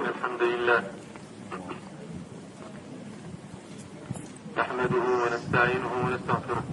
إن الحمد لله نحمده ونستعينه ونستغفره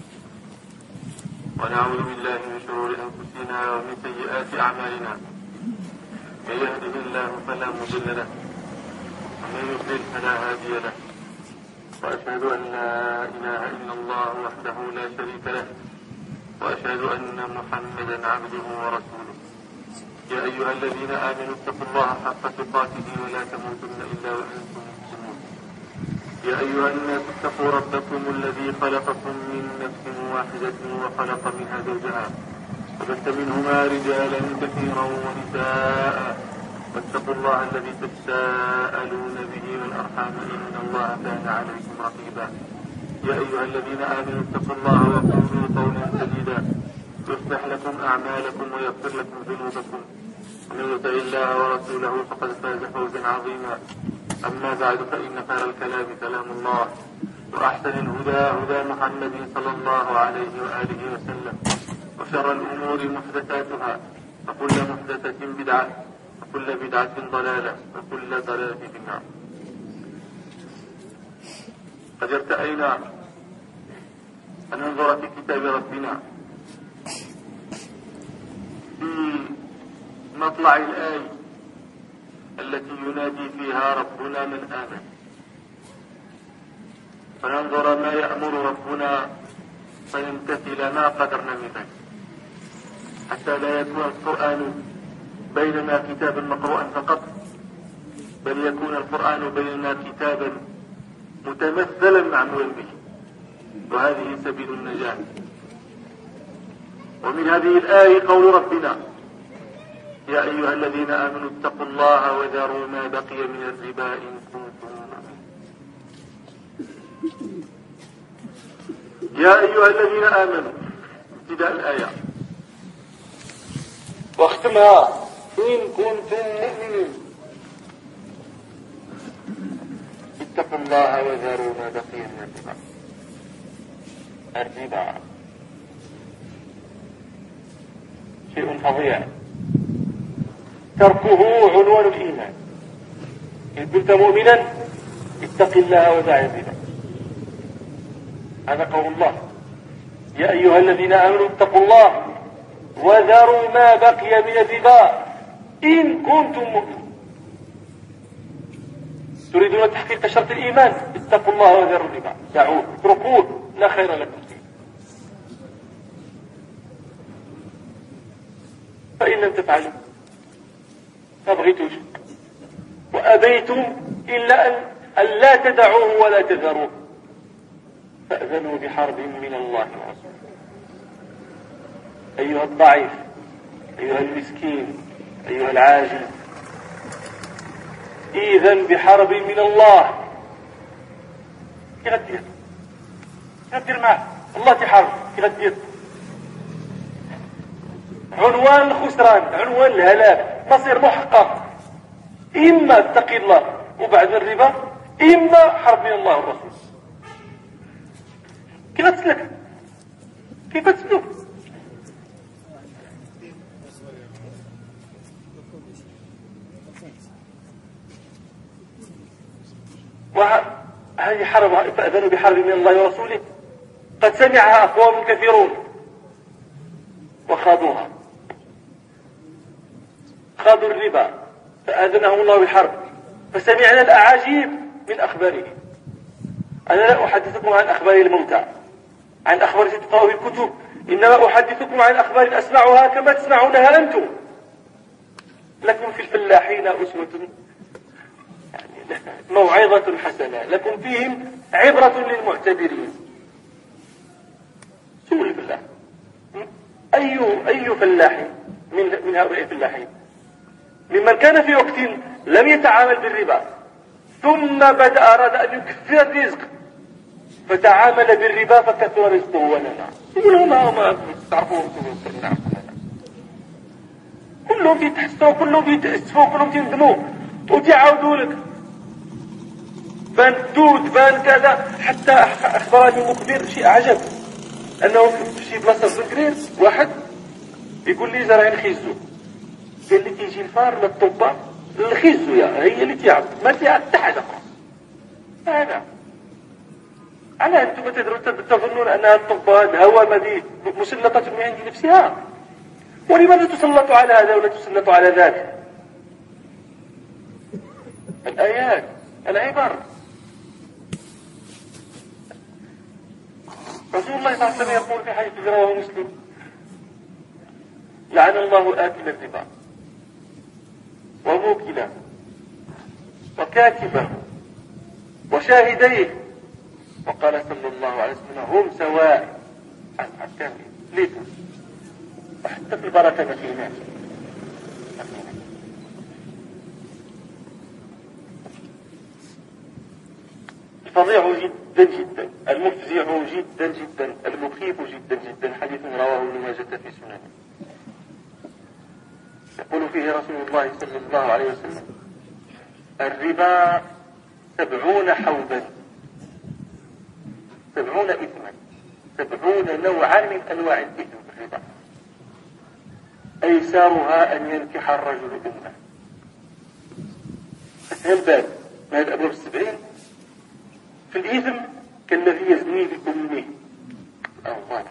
ونعوذ بالله من شرور أنفسنا ومن سيئات أعمالنا. من يهده الله فلا مضل له ومن يضلل فلا هادي له، وأشهد أن لا إله إلا الله وحده لا شريك له، وأشهد أن محمدا عبده ورسوله. يا أيها الذين آمنوا اتقوا الله حق تقاته ولا تموتن إلا وأنتم مسلمون. يا أيها الناس اتقوا ربكم الذي خلقكم من نفس واحدة وخلق منها زوجها وبث منهما رجالا كثيرا ونساء، واتقوا الله الذي تساءلون به والأرحام إن الله كان عليكم رقيبا. يا أيها الذين آمنوا اتقوا الله وقولوا قولا سديدا يصلح لكم أعمالكم ويغفر لكم ذنوبكم، ومن يطع الله ورسوله فقد فاز فوزا عظيما. أما بعد فإن خير الكلام كلام الله، وأحسن الهدى هدى محمد صلى الله عليه وآله وسلم، وشر الأمور محدثاتها، وكل محدثة بدعة، وكل بدعة ضلالة، وكل ضلالة في النار. قد ارتأينا أن ننظر في كتاب ربنا في مطلع الآية التي ينادي فيها ربنا من آمن، فننظر ما يأمر ربنا فيمتثل ما قدرنا من ذلك، حتى لا يكون القرآن بيننا كتابا مقروءا فقط، بل يكون القرآن بيننا كتابا متمثلا معمولا به، وهذه سبيل النجاة. ومن هذه الآية قول ربنا: يا أيها الذين آمنوا اتقوا الله وذروا ما بقي من الربا إن كنتم مؤمنين. يا أيها الذين آمنوا، ابتداء الآية، واختمها إن كنتم مؤمنين. اتقوا الله وذروا ما بقي من الربا. الربا شيء فظيع، تركه عنوان الإيمان. إن كنت مؤمنا اتق الله ودع الربا. هذا قول الله: يا أيها الذين آمنوا اتقوا الله وذروا ما بقي من الربا إن كنتم مؤمنين. تريدون تحقيق شرط الإيمان؟ اتقوا الله وذروا الربا، دعوه، اتركوه، لا خير لكم فيه. فإن لم تفعلوا، ما بغيتوش وأبيتم إلا أن لا تدعوه ولا تذروه، فأذنوا بحرب من الله ورسوله. أيها الضعيف، أيها المسكين، أيها العاجز، إذن بحرب من الله. كي غدير معه الله تحارب، كي غدير؟ عنوان الخسران، عنوان الهلاك، مصير محقق. إما اتقي الله وبعد الربا، إما حرب من الله والرسول. كيف تسلك؟ كيف تسلك؟ وهذه حرب، فأذنوا بحرب من الله ورسوله، قد سمعها أقوام كثيرون وخاضوها، خاضوا الربا فأذنهم الله بحرب، فسمعنا الأعاجيب من أخباره. أنا لا أحدثكم عن أخبار الموتى، عن أخبار تقرأوا في الكتب، إنما أحدثكم عن أخبار أسمعها كما تسمعونها أنتم. لكم في الفلاحين أسوة، يعني موعظة حسنة، لكم فيهم عبرة للمعتبرين. سوء الفلاح، أي فلاح من هؤلاء الفلاحين ممن كان في وقت لم يتعامل بالربا ثم بدأ أراد أن يكثر الرزق فتعامل بالربا فكثر رزقه ولنا؟ يقولون ما تعرفون، كلهم بيتحسوا، كلهم بيتأسفوا، كلهم بيندموا وتعاودوا لك. بان دود، بان كذا. حتى أخبرني مخبر شيء عجب، أنه في شي بلاصة في الكرير واحد يقول لي زرعين خيزو، قال لي كيجي الفار للطبة الخزية هي اللي تعب ما تعب حتى أخرى. هذا على أنتم تظنون أن الطب الهوامة دي مسلطة من عند نفسها؟ ولماذا تسلطوا على هذا ولا تسلطوا على ذاك؟ الآيات العبر. رسول الله صلى الله عليه وسلم يقول في حديث رواه مسلم: لعن الله آكل الربا وموكله وكاتبه وشاهديه، وقال صلى الله عليه وسلم: هم سواء. الكامل ليس وحتى في البركة ما فيناش. الفظيع جدا جدا، المفزع جدا جدا، المخيف جدا جدا، حديث رواه ابن ماجه في سننه. يقول فيه رسول الله صلى الله عليه وسلم: الربا 70 حوبا، 70 إثما، 70 نوعا من أنواع الإثم في الربا، أيسرها أن ينكح الرجل أمه. أسهل باب من هذه الأبواب 70 في الإثم كالذي يزني بأمه أو ظالم.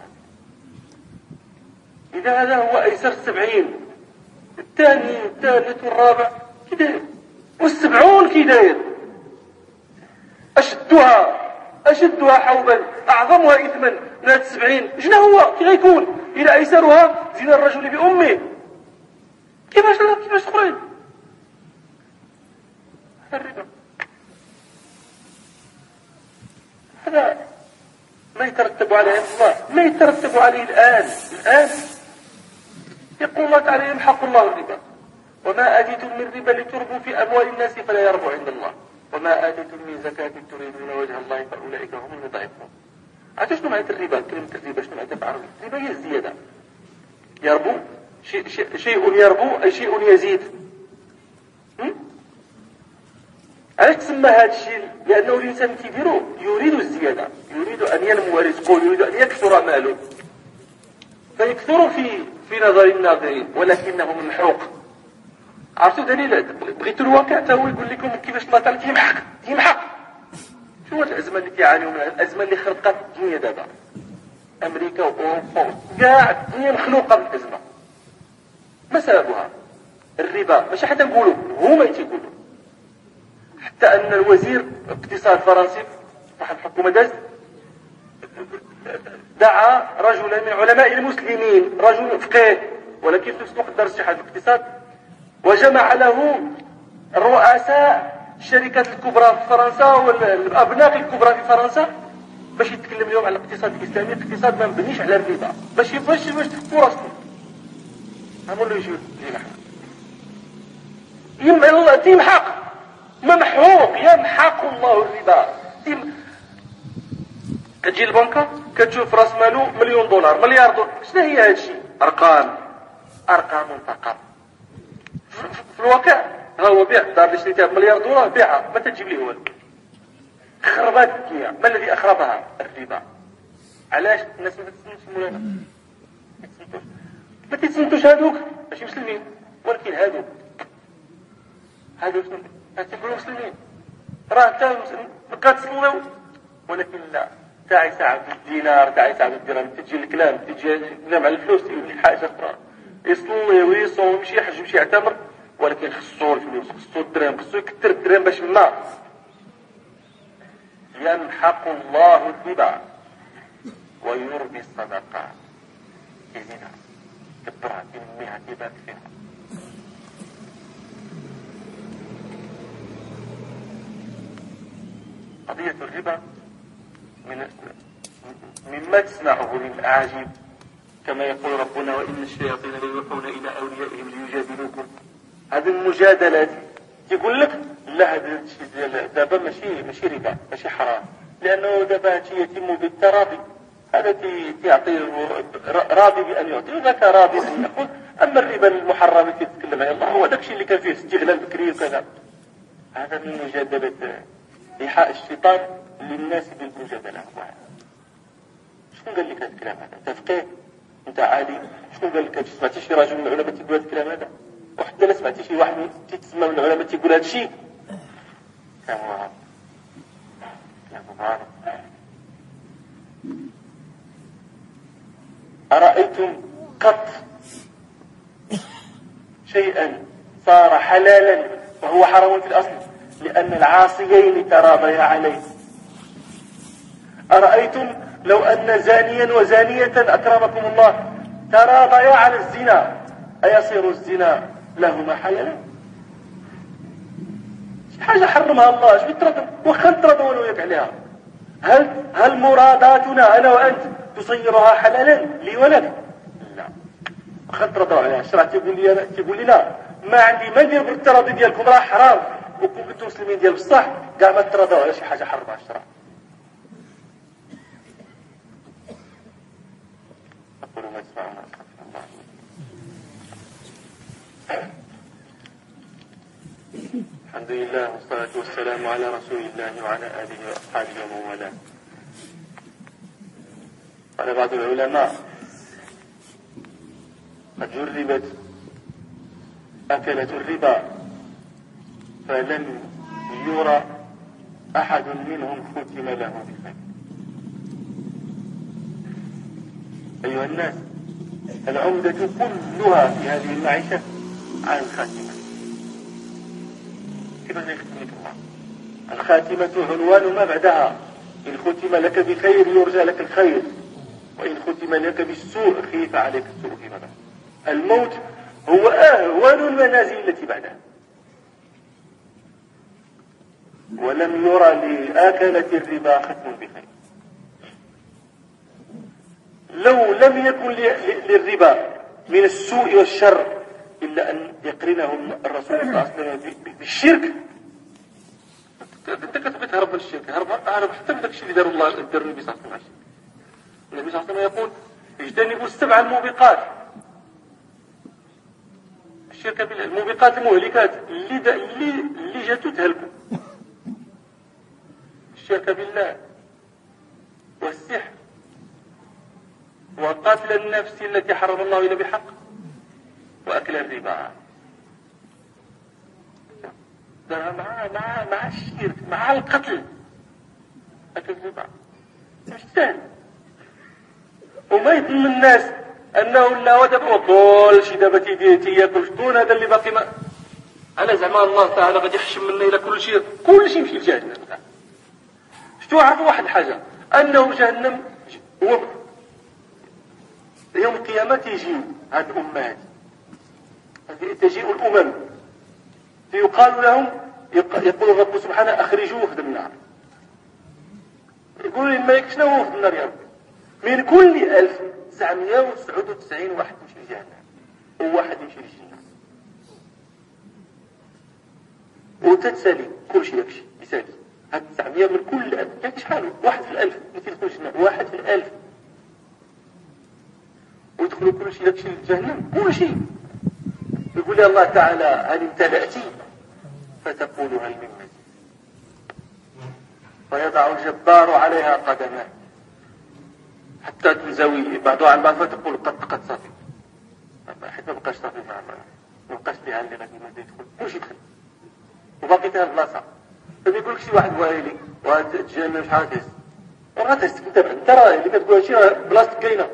إذا هذا هو أيسر 70، الثاني والثالث والرابع كداير، وال70 كداير، أشدها حوبا، أعظمها إثما من هذه 70. شنو هو كي غيكون إلى أيسرها زنا الرجل بأمه؟ كيفاش تقرين الربا؟ هذا ما يترتب عليه الله، ما يترتب عليه الآن يقول الله تعالى: يمحق الله الربا وما آتيتم من ربا لتربوا في أموال الناس فلا يربو عند الله وما آتيتم من زكاة تريدون وجه الله فأولئك هم المضعفون. عرفتوا شنو معنى الربا؟ كلمة الربا شنو معناتها بالعربي؟ الربا هي الزيادة. يربو شيء يربو أي شيء يزيد. علاش تسمى هذا الشيء؟ لأنه الإنسان كيديرو يريد الزيادة، يريد أن ينمو رزقه، يريد أن يكثر ماله، فيكثر في نظر الناظرين ولكنه ممحوق. عرفتوا دليل؟ بغيتوا الواقع تا هو يقول لكم كيفاش الله تعالى يمحق. شو هو الأزمة اللي كيعانيو منها؟ الأزمة اللي خلقت الدنيا دابا، أمريكا وأوروبا كاع الدنيا مخلوقة بالأزمة. ما سببها؟ الربا. ماشي حتى نقولوا، هما تيقولوا. حتى أن الوزير الاقتصاد الفرنسي صاحب الحكومة دعا رجلا من علماء المسلمين، رجل فقيه ولكن في نفس الوقت درس شي حاجة في الاقتصاد، وجمع له الرؤساء الشركات الكبرى في فرنسا والأبناء الكبرى في فرنسا باش يتكلم اليوم على الاقتصاد الإسلامي. الاقتصاد ما مبنيش على الربا، باش تفكوا راسكم. هما اللي يجيو الله تيمحق، ممحوق، يمحق الله الربا. كتجي البنكة كتشوف راس مالو $1,000,000 $1,000,000. شنو هي هذا الشيء؟ أرقام فقط. في الواقع ها هو بيع الدار اللي شريتها $1,000,000 بيعها ما تجيب ليه والو. خربات الدنيا. ما الذي أخربها؟ الربا. علاش الناس ما تتصنتش مولانا؟ ما تتصنتوش هادوك ماشي مسلمين، ولكن هادو شنو؟ تيقولوا مسلمين، راه تا كتصليو ولكن لا. تاعي ساعة بالدينار، تاعي ساعة بالدرهم، تجي الكلام على الفلوس يولي حاجة أخرى. يصلي ويصوم ويمشي يحج ويمشي يعتمر، ولكن خصو الفلوس، خصو الدرهم، خصو يكثر الدرهم باش ما يمحق الله الربا ويربي الصدقات. يزيدها كبرها ينميها كيبارك فيها. قضية الربا مما تسمعه من الأعاجيب، كما يقول ربنا: وإن الشياطين ليوحون إلى أوليائهم ليجادلوكم. هذه المجادلات يقول لك لا، هذا الشيء دابا ماشي ربا، ماشي حرام، لأنه دابا هادشي يتم بالتراضي. هذا يعطي راضي بأن يعطي وذاك راضي بأن يأخذ. أما الربا المحرم التي يتكلم عليه الله هو داكشي اللي كان فيه استغلال بكري وكذا. هذا من مجادلة إيحاء الشيطان للناس بالمجادلة. شكون قال لك هذا الكلام هذا؟ انت فقيه؟ انت عالم؟ شكون قال لك؟ سمعتي شي راجل من العلماء تيقول هذا الكلام هذا؟ وحتى لا سمعتي شي واحد تيتسمى من العلماء تيقول هذا الشيء كان مبارك. أرأيتم قط شيئا صار حلالا وهو حرام في الأصل لأن العاصيين تراضيا عليه؟ أرأيتم لو أن زانيا وزانية أكرمكم الله تراضيا على الزنا أيصير الزنا لهما حلالا؟ حاجة حرمها الله اش بترضى وخا نترضى وانا وياك عليها. هل مراداتنا انا وانت تصيرها حلالا لي ولك؟ لا. وخا نترضى عليها. الشرع تيقول لنا ما عندي ما ندير بالتراضي ديالكم راه حرام وكون كنتم مسلمين ديال بصح كاع ما تراضوا على شي حاجة حرمها الشرع. أقول ما تسمعون أستغفر الله. الحمد لله والصلاة والسلام على رسول الله وعلى آله وأصحابه ومن والاه. قال بعض العلماء قد جربت أكلة الربا فلم يرى أحد منهم ختم له بخير. أيها الناس العمدة كلها في هذه المعيشة عن الخاتمة. كيف يختمك الله؟ الخاتمة عنوان ما بعدها. إن ختم لك بخير يرجى لك الخير وإن ختم لك بالسوء خيف عليك السوء فيما بعد. الموت هو أهون المنازل التي بعدها. ولم يرى لآكلة الربا ختم بخير. لو لم يكن للربا من السوء والشر إلا أن يقرنهم الرسول صلى الله عليه وسلم بالشرك. أنت كتبغي تهرب من الشرك هرب حتى من داك الشيء اللي داروا الله دار النبي صلى الله عليه وسلم. النبي صلى الله عليه وسلم يقول اجتنبوا السبع الموبقات. الشرك بالله الموبقات المهلكات اللي جاتو تهلكوا. الشرك بالله والسحر وقتل النفس التي حرم الله إلا بحق وأكل الربا. مع الشرك مع القتل أكل الربا مش سهل. وما يظن الناس أنه لا ودب وكل شيء دابا تياكل شكون هذا اللي باقي ما أنا زعما الله تعالى غادي يحشم منا إلى كل شيء يمشي لجهنم. شتو عرفوا واحد الحاجة أنه جهنم هو يوم القيامة تيجيو هاد الأمة هذه تجيء الأمم فيقال لهم يقول الرب سبحانه أخرجوه في النار. يقولوا الملك شنو هو في النار يا رب؟ من كل 1999 واحد يمشي لجهنم وواحد يمشي للجنة وتتسالي كل شيء يكشي يسالي. هاد 900 من كل 1000 يعني شحال؟ واحد في 1000 مثل يدخل الجنة واحد في 1000 ويدخلوا كل شيء يكشي للجهنم كل شيء. يقول لي الله تعالى هل امتلأت فتقول هل من مزيد فيضع الجبار عليها قدمه حتى تنزوي بعضها عن بعض فتقول قد صافي حتى ما بقاش صافي ما بقاش ليها اللي غادي يدخل كل شيء يدخل وباقي فيها البلاصه. فما يقولك شي واحد وايلي وهاد الجهنم شحال تهز راه تهز انت راه اللي كتقول هادشي راه بلاصتك كاينه.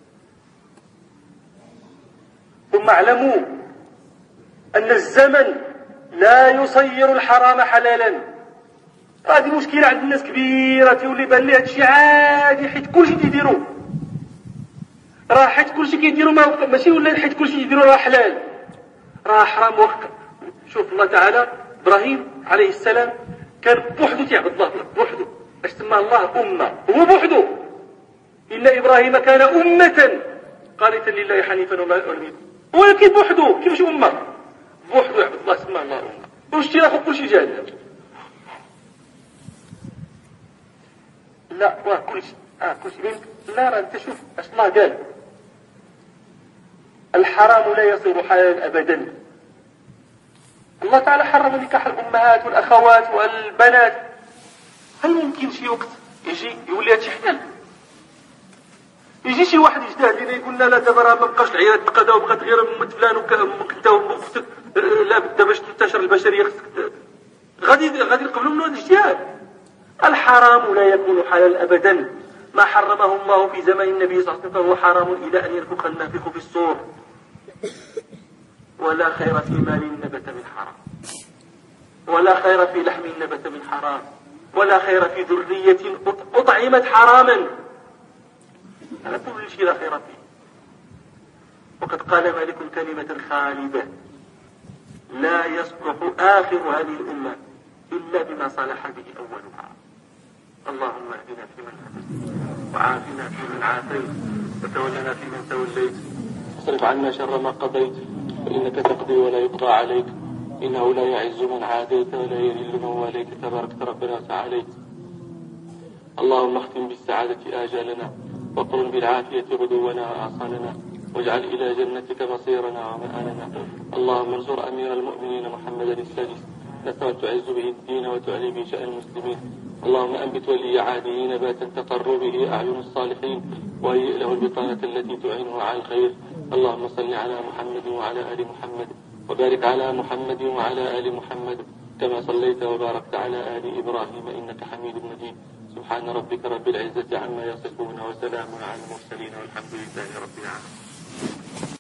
ثم اعلموا أن الزمن لا يصير الحرام حلالا. هذه مشكلة عند الناس كبيرة تولي بان لي هادشي عادي حيت كلشي تيديروه. راه حيت كلشي كيديروا ماشي ولا حيت كلشي يديروا راه حلال راه حرام وقت. شوف الله تعالى إبراهيم عليه السلام كان بوحده تعبد الله بوحده. اش سماه الله أمة هو بوحده. إن إبراهيم كان أمة قانتا لله حنيفا وما يريد ولكن بوحده كيفاش أمة بوحده يعبد الله سماه الله أمة. وشتي راه كلشي جاهل لا واه كلشي كلشي لا راه انت شوف اش الله قال الحرام لا يصير حلالا أبدا. الله تعالى حرم نكاح الأمهات والأخوات والبنات. هل ممكن شي وقت يجي يولي هادشي حلال؟ يجي شي واحد يجتهد لنا يقول لنا لا دابا راه ما بقاش العيالات تقادة وبقات غير أمة فلان وأمك أنت وأختك، لا بد باش تنتشر البشرية خصك غادي نقبلوا منه هذا الاجتهاد. الحرام لا يكون حلالا أبدا، ما حرمه الله في زمن النبي صلى الله عليه وسلم فهو حرام إلى أن ينفخ النافخ في الصور. ولا خير في مال نبت من حرام، ولا خير في لحم نبت من حرام، ولا خير في ذرية أطعمت حراما. هذا كل شيء لا خير فيه. وقد قال مالك كلمة خالدة: لا يصلح آخر هذه الأمة إلا بما صلح به أولها. اللهم اهدنا فيمن هديت، وعافنا فيمن عافيت، وتولنا فيمن توليت، واصرف عنا شر ما قضيت، فإنك تقضي ولا يقضى عليك، إنه لا يعز من عاديت ولا يذل من واليت، تباركت ربنا وتعاليت. اللهم اختم بالسعادة آجالنا، وقرن بالعافية غدونا وآصالنا، واجعل إلى جنتك مصيرنا ومآلنا. اللهم انصر أمير المؤمنين محمدا السادس، نصرا تعز به الدين وتعلي به شأن المسلمين. اللهم أنبت ولي عهده نباتا تقر به أعين الصالحين، وهيئ له البطانة التي تعينه على الخير. اللهم صل على محمد وعلى آل محمد، وبارك على محمد وعلى آل محمد كما صليت وباركت على آل إبراهيم إنك حميد مجيد. سبحان ربك رب العزة عما يصفون، وسلام على المرسلين، والحمد لله رب العالمين.